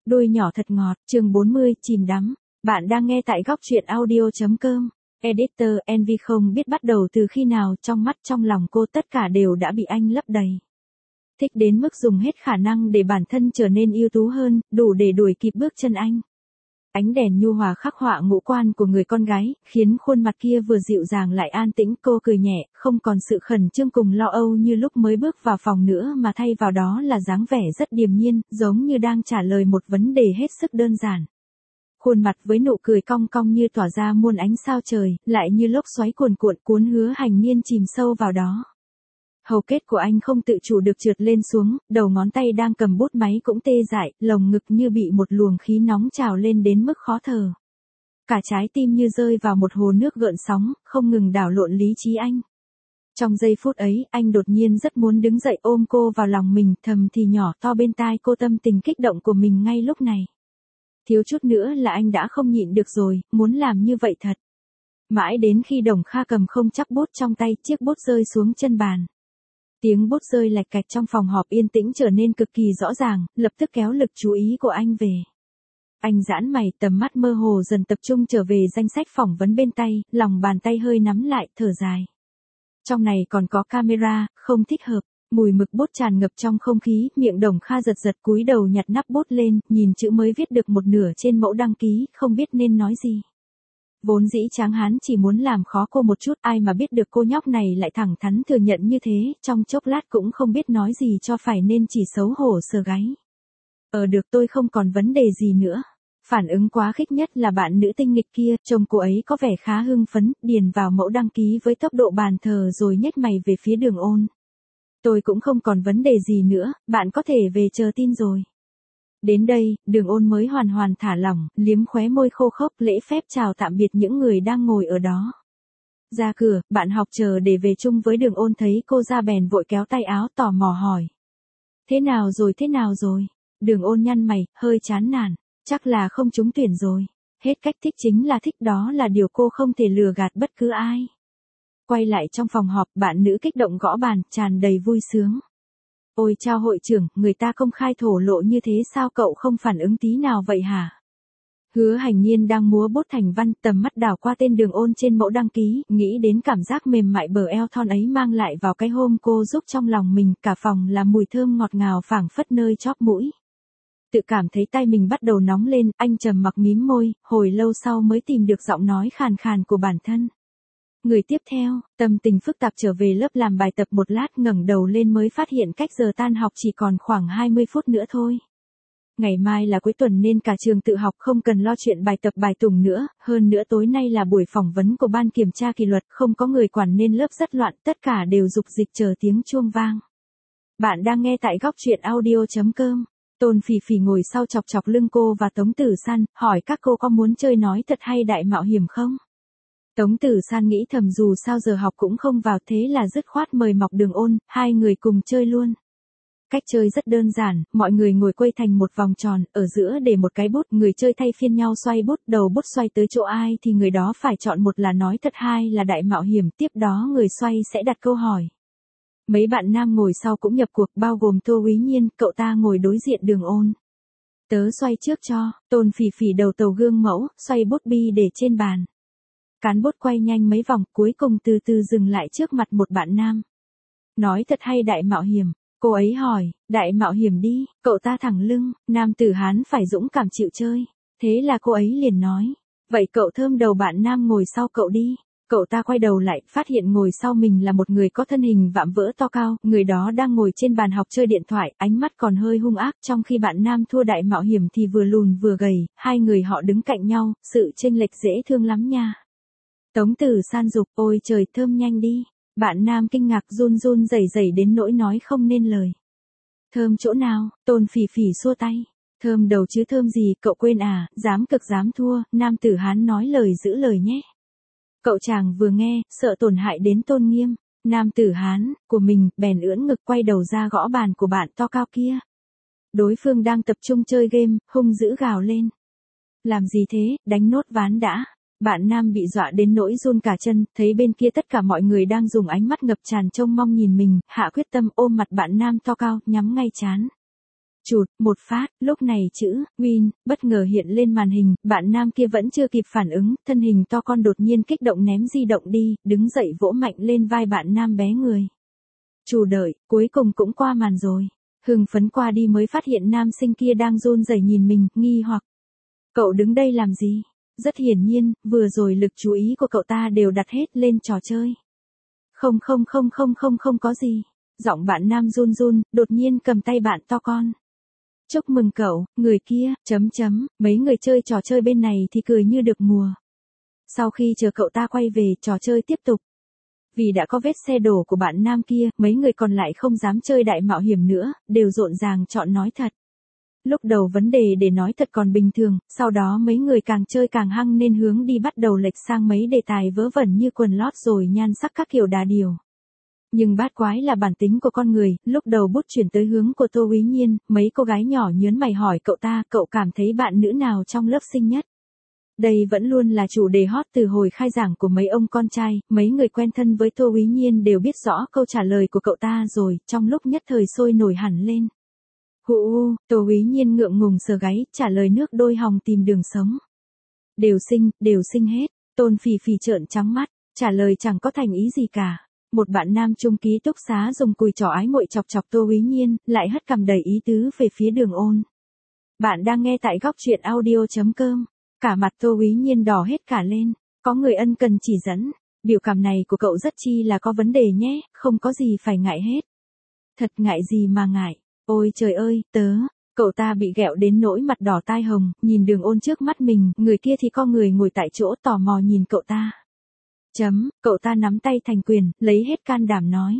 Đuôi nhỏ thật ngọt, chương 40, chìm đắm. Bạn đang nghe tại góc truyện audio.com. Editor Envy không biết bắt đầu từ khi nào, trong mắt trong lòng cô tất cả đều đã bị anh lấp đầy. Thích đến mức dùng hết khả năng để bản thân trở nên ưu tú hơn, đủ để đuổi kịp bước chân anh. Ánh đèn nhu hòa khắc họa ngũ quan của người con gái, khiến khuôn mặt kia vừa dịu dàng lại an tĩnh. Cô cười nhẹ, không còn sự khẩn trương cùng lo âu như lúc mới bước vào phòng nữa, mà thay vào đó là dáng vẻ rất điềm nhiên, giống như đang trả lời một vấn đề hết sức đơn giản. Khuôn mặt với nụ cười cong cong như tỏa ra muôn ánh sao trời, lại như lốc xoáy cuồn cuộn cuốn Hứa Hành Niên chìm sâu vào đó. Hầu kết của anh không tự chủ được trượt lên xuống, đầu ngón tay đang cầm bút máy cũng tê dại, lồng ngực như bị một luồng khí nóng trào lên đến mức khó thở. Cả trái tim như rơi vào một hồ nước gợn sóng, không ngừng đảo lộn lý trí anh. Trong giây phút ấy, anh đột nhiên rất muốn đứng dậy ôm cô vào lòng mình, thầm thì nhỏ to bên tai cô tâm tình kích động của mình ngay lúc này. Thiếu chút nữa là anh đã không nhịn được rồi, muốn làm như vậy thật. Mãi đến khi Đồng Kha cầm không chắc bút trong tay, chiếc bút rơi xuống chân bàn. Tiếng bút rơi lạch cạch trong phòng họp yên tĩnh trở nên cực kỳ rõ ràng, lập tức kéo lực chú ý của anh về. Anh giãn mày, tầm mắt mơ hồ dần tập trung trở về danh sách phỏng vấn bên tay, lòng bàn tay hơi nắm lại, thở dài. Trong này còn có camera, không thích hợp. Mùi mực bút tràn ngập trong không khí, miệng Đồng Kha giật giật cúi đầu nhặt nắp bút lên, nhìn chữ mới viết được một nửa trên mẫu đăng ký, không biết nên nói gì. Vốn dĩ Tráng Hán chỉ muốn làm khó cô một chút, ai mà biết được cô nhóc này lại thẳng thắn thừa nhận như thế, trong chốc lát cũng không biết nói gì cho phải nên chỉ xấu hổ sờ gáy. Được, tôi không còn vấn đề gì nữa. Phản ứng quá khích nhất là bạn nữ tinh nghịch kia, trông cô ấy có vẻ khá hưng phấn, điền vào mẫu đăng ký với tốc độ bàn thờ rồi nhếch mày về phía Đường Ôn. Tôi cũng không còn vấn đề gì nữa, bạn có thể về chờ tin rồi. Đến đây, Đường Ôn mới hoàn thả lỏng, liếm khóe môi khô khốc lễ phép chào tạm biệt những người đang ngồi ở đó. Ra cửa, bạn học chờ để về chung với Đường Ôn thấy cô ra bèn vội kéo tay áo tò mò hỏi. Thế nào rồi? Đường Ôn nhăn mày, hơi chán nản, chắc là không trúng tuyển rồi. Hết cách, thích chính là thích, đó là điều cô không thể lừa gạt bất cứ ai. Quay lại trong phòng họp, bạn nữ kích động gõ bàn, tràn đầy vui sướng. Ôi chao hội trưởng, người ta công khai thổ lộ như thế sao cậu không phản ứng tí nào vậy hả? Hứa Hành Niên đang múa bút thành văn, tầm mắt đảo qua tên Đường Ôn trên mẫu đăng ký, nghĩ đến cảm giác mềm mại bờ eo thon ấy mang lại vào cái hôm cô giúp trong lòng mình, cả phòng là mùi thơm ngọt ngào phảng phất nơi chóp mũi. Tự cảm thấy tay mình bắt đầu nóng lên, anh trầm mặc mím môi, hồi lâu sau mới tìm được giọng nói khàn khàn của bản thân. Người tiếp theo, tâm tình phức tạp trở về lớp làm bài tập một lát, ngẩng đầu lên mới phát hiện cách giờ tan học chỉ còn khoảng 20 phút nữa thôi. Ngày mai là cuối tuần nên cả trường tự học, không cần lo chuyện bài tập bài tùng nữa, hơn nữa tối nay là buổi phỏng vấn của ban kiểm tra kỷ luật, không có người quản nên lớp rất loạn, tất cả đều rục dịch chờ tiếng chuông vang. Bạn đang nghe tại góc truyện audio.com. Tôn Phỉ Phỉ ngồi sau chọc chọc lưng cô và Tống Tử San, hỏi các cô có muốn chơi nói thật hay đại mạo hiểm không? Tống Tử San nghĩ thầm dù sao giờ học cũng không vào, thế là dứt khoát mời mọc Đường Ôn, hai người cùng chơi luôn. Cách chơi rất đơn giản, mọi người ngồi quây thành một vòng tròn, ở giữa để một cái bút, người chơi thay phiên nhau xoay bút, đầu bút xoay tới chỗ ai thì người đó phải chọn, một là nói thật, hai là đại mạo hiểm, tiếp đó người xoay sẽ đặt câu hỏi. Mấy bạn nam ngồi sau cũng nhập cuộc, bao gồm Tô Úy Nhiên, cậu ta ngồi đối diện Đường Ôn. Tớ xoay trước cho. Tôn Phỉ Phỉ đầu tàu gương mẫu, xoay bút bi để trên bàn. Cán bút quay nhanh mấy vòng, cuối cùng từ từ dừng lại trước mặt một bạn nam. Nói thật hay đại mạo hiểm? Cô ấy hỏi. Đại mạo hiểm đi. Cậu ta thẳng lưng, nam tử Hán phải dũng cảm chịu chơi. Thế là cô ấy liền nói. Vậy cậu thơm đầu bạn nam ngồi sau cậu đi. Cậu ta quay đầu lại, phát hiện ngồi sau mình là một người có thân hình vạm vỡ to cao, người đó đang ngồi trên bàn học chơi điện thoại, ánh mắt còn hơi hung ác, trong khi bạn nam thua đại mạo hiểm thì vừa lùn vừa gầy, hai người họ đứng cạnh nhau, sự chênh lệch dễ thương lắm nha. Tống Tử San dục, ôi trời, thơm nhanh đi. Bạn nam kinh ngạc run run rẩy rẩy đến nỗi nói không nên lời. Thơm chỗ nào? Tôn Phỉ Phỉ xua tay. Thơm đầu chứ thơm gì, cậu quên à, dám cực dám thua, nam tử Hán nói lời giữ lời nhé. Cậu chàng vừa nghe, sợ tổn hại đến tôn nghiêm, nam tử Hán của mình, bèn ưỡn ngực quay đầu ra gõ bàn của bạn to cao kia. Đối phương đang tập trung chơi game, hung dữ gào lên. Làm gì thế, đánh nốt ván đã. Bạn nam bị dọa đến nỗi run cả chân, thấy bên kia tất cả mọi người đang dùng ánh mắt ngập tràn trông mong nhìn mình, hạ quyết tâm ôm mặt bạn nam to cao, nhắm ngay trán. Chụt, một phát, lúc này chữ, Win, bất ngờ hiện lên màn hình, bạn nam kia vẫn chưa kịp phản ứng, thân hình to con đột nhiên kích động ném di động đi, đứng dậy vỗ mạnh lên vai bạn nam bé người. Chủ đợi, cuối cùng cũng qua màn rồi. Hưng phấn qua đi mới phát hiện nam sinh kia đang run rẩy nhìn mình, nghi hoặc. Cậu đứng đây làm gì? Rất hiển nhiên, vừa rồi lực chú ý của cậu ta đều đặt hết lên trò chơi. Không có gì. Giọng bạn nam run run, đột nhiên cầm tay bạn to con. Chúc mừng cậu, người kia, mấy người chơi trò chơi bên này thì cười như được mùa. Sau khi chờ cậu ta quay về, trò chơi tiếp tục. Vì đã có vết xe đổ của bạn nam kia, mấy người còn lại không dám chơi đại mạo hiểm nữa, đều rộn ràng chọn nói thật. Lúc đầu vấn đề để nói thật còn bình thường, sau đó mấy người càng chơi càng hăng nên hướng đi bắt đầu lệch sang mấy đề tài vớ vẩn như quần lót rồi nhan sắc các kiểu đà điều. Nhưng bát quái là bản tính của con người, lúc đầu bút chuyển tới hướng của Tô Úy Nhiên, mấy cô gái nhỏ nhớn mày hỏi cậu ta, cậu cảm thấy bạn nữ nào trong lớp xinh nhất? Đây vẫn luôn là chủ đề hot từ hồi khai giảng của mấy ông con trai, mấy người quen thân với Tô Úy Nhiên đều biết rõ câu trả lời của cậu ta rồi, trong lúc nhất thời sôi nổi hẳn lên. Tô Úy Nhiên ngượng ngùng sờ gáy, trả lời nước đôi hòng tìm đường sống. Đều xinh hết, Tôn Phỉ Phỉ trợn trắng mắt, trả lời chẳng có thành ý gì cả. Một bạn nam chung ký túc xá dùng cùi trỏ ái muội chọc chọc Tô Úy Nhiên, lại hất cằm đầy ý tứ về phía Đường Ôn. Bạn đang nghe tại góc truyện audio.com. Cả mặt Tô Úy Nhiên đỏ hết cả lên, có người ân cần chỉ dẫn, biểu cảm này của cậu rất chi là có vấn đề nhé, không có gì phải ngại hết. Thật ngại gì mà ngại, ôi trời ơi, cậu ta bị ghẹo đến nỗi mặt đỏ tai hồng, nhìn Đường Ôn trước mắt mình, người kia thì có người ngồi tại chỗ tò mò nhìn cậu ta. Cậu ta nắm tay thành quyền, lấy hết can đảm nói.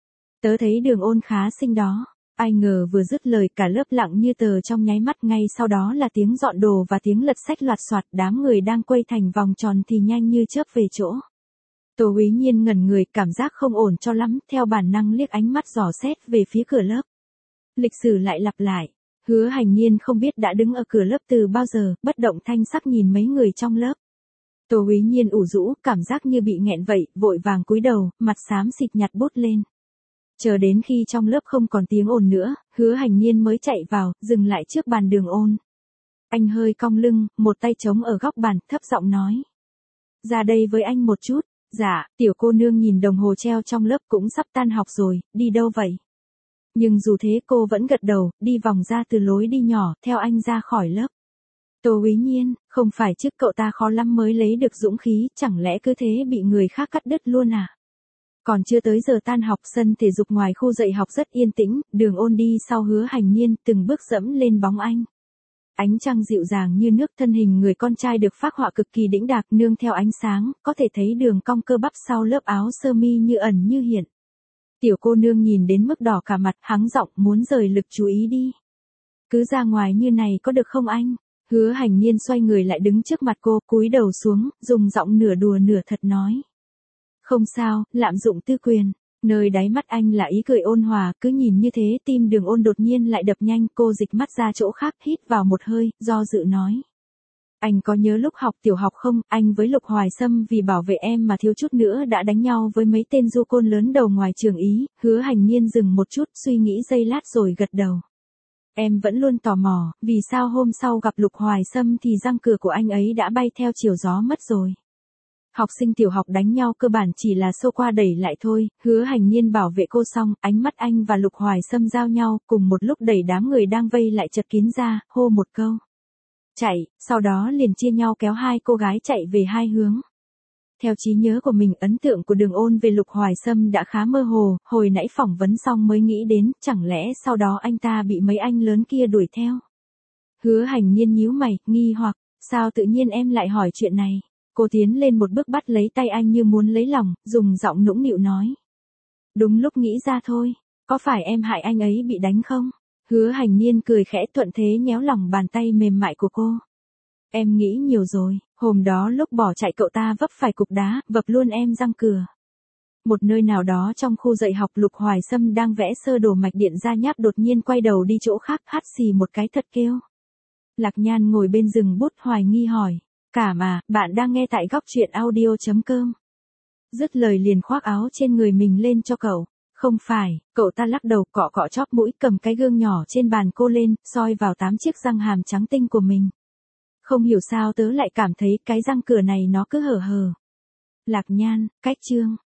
Tớ thấy Đường Ôn khá xinh đó. Ai ngờ vừa dứt lời cả lớp lặng như tờ trong nháy mắt, ngay sau đó là tiếng dọn đồ và tiếng lật sách loạt soạt, đám người đang quay thành vòng tròn thì nhanh như chớp về chỗ. Tô Úy Nhiên ngẩn người, cảm giác không ổn cho lắm, theo bản năng liếc ánh mắt dò xét về phía cửa lớp. Lịch sử lại lặp lại, Hứa Hành Niên không biết đã đứng ở cửa lớp từ bao giờ, bất động thanh sắc nhìn mấy người trong lớp. Tô Úy Nhiên ủ rũ, cảm giác như bị nghẹn vậy, vội vàng cúi đầu, mặt xám xịt nhặt bút lên. Chờ đến khi trong lớp không còn tiếng ồn nữa, Hứa Hành Niên mới chạy vào, dừng lại trước bàn Đường Ôn. Anh hơi cong lưng, một tay chống ở góc bàn, thấp giọng nói. Ra đây với anh một chút. Dạ, tiểu cô nương nhìn đồng hồ treo trong lớp, cũng sắp tan học rồi, đi đâu vậy? Nhưng dù thế cô vẫn gật đầu, đi vòng ra từ lối đi nhỏ, theo anh ra khỏi lớp. Tô Úy Nhiên, không phải chứ, cậu ta khó lắm mới lấy được dũng khí, chẳng lẽ cứ thế bị người khác cắt đứt luôn à? Còn chưa tới giờ tan học, sân thể dục ngoài khu dạy học rất yên tĩnh, Đường Ôn đi sau Hứa Hành Niên, từng bước dẫm lên bóng anh. Ánh trăng dịu dàng như nước, thân hình người con trai được phác họa cực kỳ đĩnh đạc, nương theo ánh sáng, có thể thấy đường cong cơ bắp sau lớp áo sơ mi như ẩn như hiện. Tiểu cô nương nhìn đến mức đỏ cả mặt, hắng giọng muốn rời lực chú ý đi. Cứ ra ngoài như này có được không anh? Hứa Hành Niên xoay người lại đứng trước mặt cô, cúi đầu xuống, dùng giọng nửa đùa nửa thật nói. Không sao, lạm dụng tư quyền. Nơi đáy mắt anh là ý cười ôn hòa, cứ nhìn như thế tim Đường Ôn đột nhiên lại đập nhanh, cô dịch mắt ra chỗ khác, hít vào một hơi, do dự nói. Anh có nhớ lúc học tiểu học không, anh với Lục Hoài Sâm vì bảo vệ em mà thiếu chút nữa đã đánh nhau với mấy tên du côn lớn đầu ngoài trường ý. Hứa Hành Niên dừng một chút, suy nghĩ giây lát rồi gật đầu. Em vẫn luôn tò mò, vì sao hôm sau gặp Lục Hoài Sâm thì răng cửa của anh ấy đã bay theo chiều gió mất rồi. Học sinh tiểu học đánh nhau cơ bản chỉ là xô qua đẩy lại thôi. Hứa Hành Niên bảo vệ cô xong, ánh mắt anh và Lục Hoài Sâm giao nhau, cùng một lúc đẩy đám người đang vây lại chật kín ra, hô một câu. Chạy, sau đó liền chia nhau kéo hai cô gái chạy về hai hướng. Theo trí nhớ của mình, ấn tượng của Đường Ôn về Lục Hoài Sâm đã khá mơ hồ, hồi nãy phỏng vấn xong mới nghĩ đến, chẳng lẽ sau đó anh ta bị mấy anh lớn kia đuổi theo. Hứa Hành Niên nhíu mày, nghi hoặc, sao tự nhiên em lại hỏi chuyện này? Cô tiến lên một bước bắt lấy tay anh như muốn lấy lòng, dùng giọng nũng nịu nói. Đúng lúc nghĩ ra thôi, có phải em hại anh ấy bị đánh không? Hứa Hành Niên cười khẽ, thuận thế nhéo lòng bàn tay mềm mại của cô. Em nghĩ nhiều rồi, hôm đó lúc bỏ chạy cậu ta vấp phải cục đá, vập luôn em răng cửa. Một nơi nào đó trong khu dạy học, Lục Hoài Sâm đang vẽ sơ đồ mạch điện ra nháp đột nhiên quay đầu đi chỗ khác, hắt xì một cái thật kêu. Lạc Nhan ngồi bên rừng bút hoài nghi hỏi. Cảm à, bạn đang nghe tại góc truyện audio.com. Dứt lời liền khoác áo trên người mình lên cho cậu. Không phải, cậu ta lắc đầu cọ cọ chóp mũi cầm cái gương nhỏ trên bàn cô lên, soi vào 8 chiếc răng hàm trắng tinh của mình. Không hiểu sao tớ lại cảm thấy cái răng cửa này nó cứ hở hờ. Lạc Nhan, cách chương.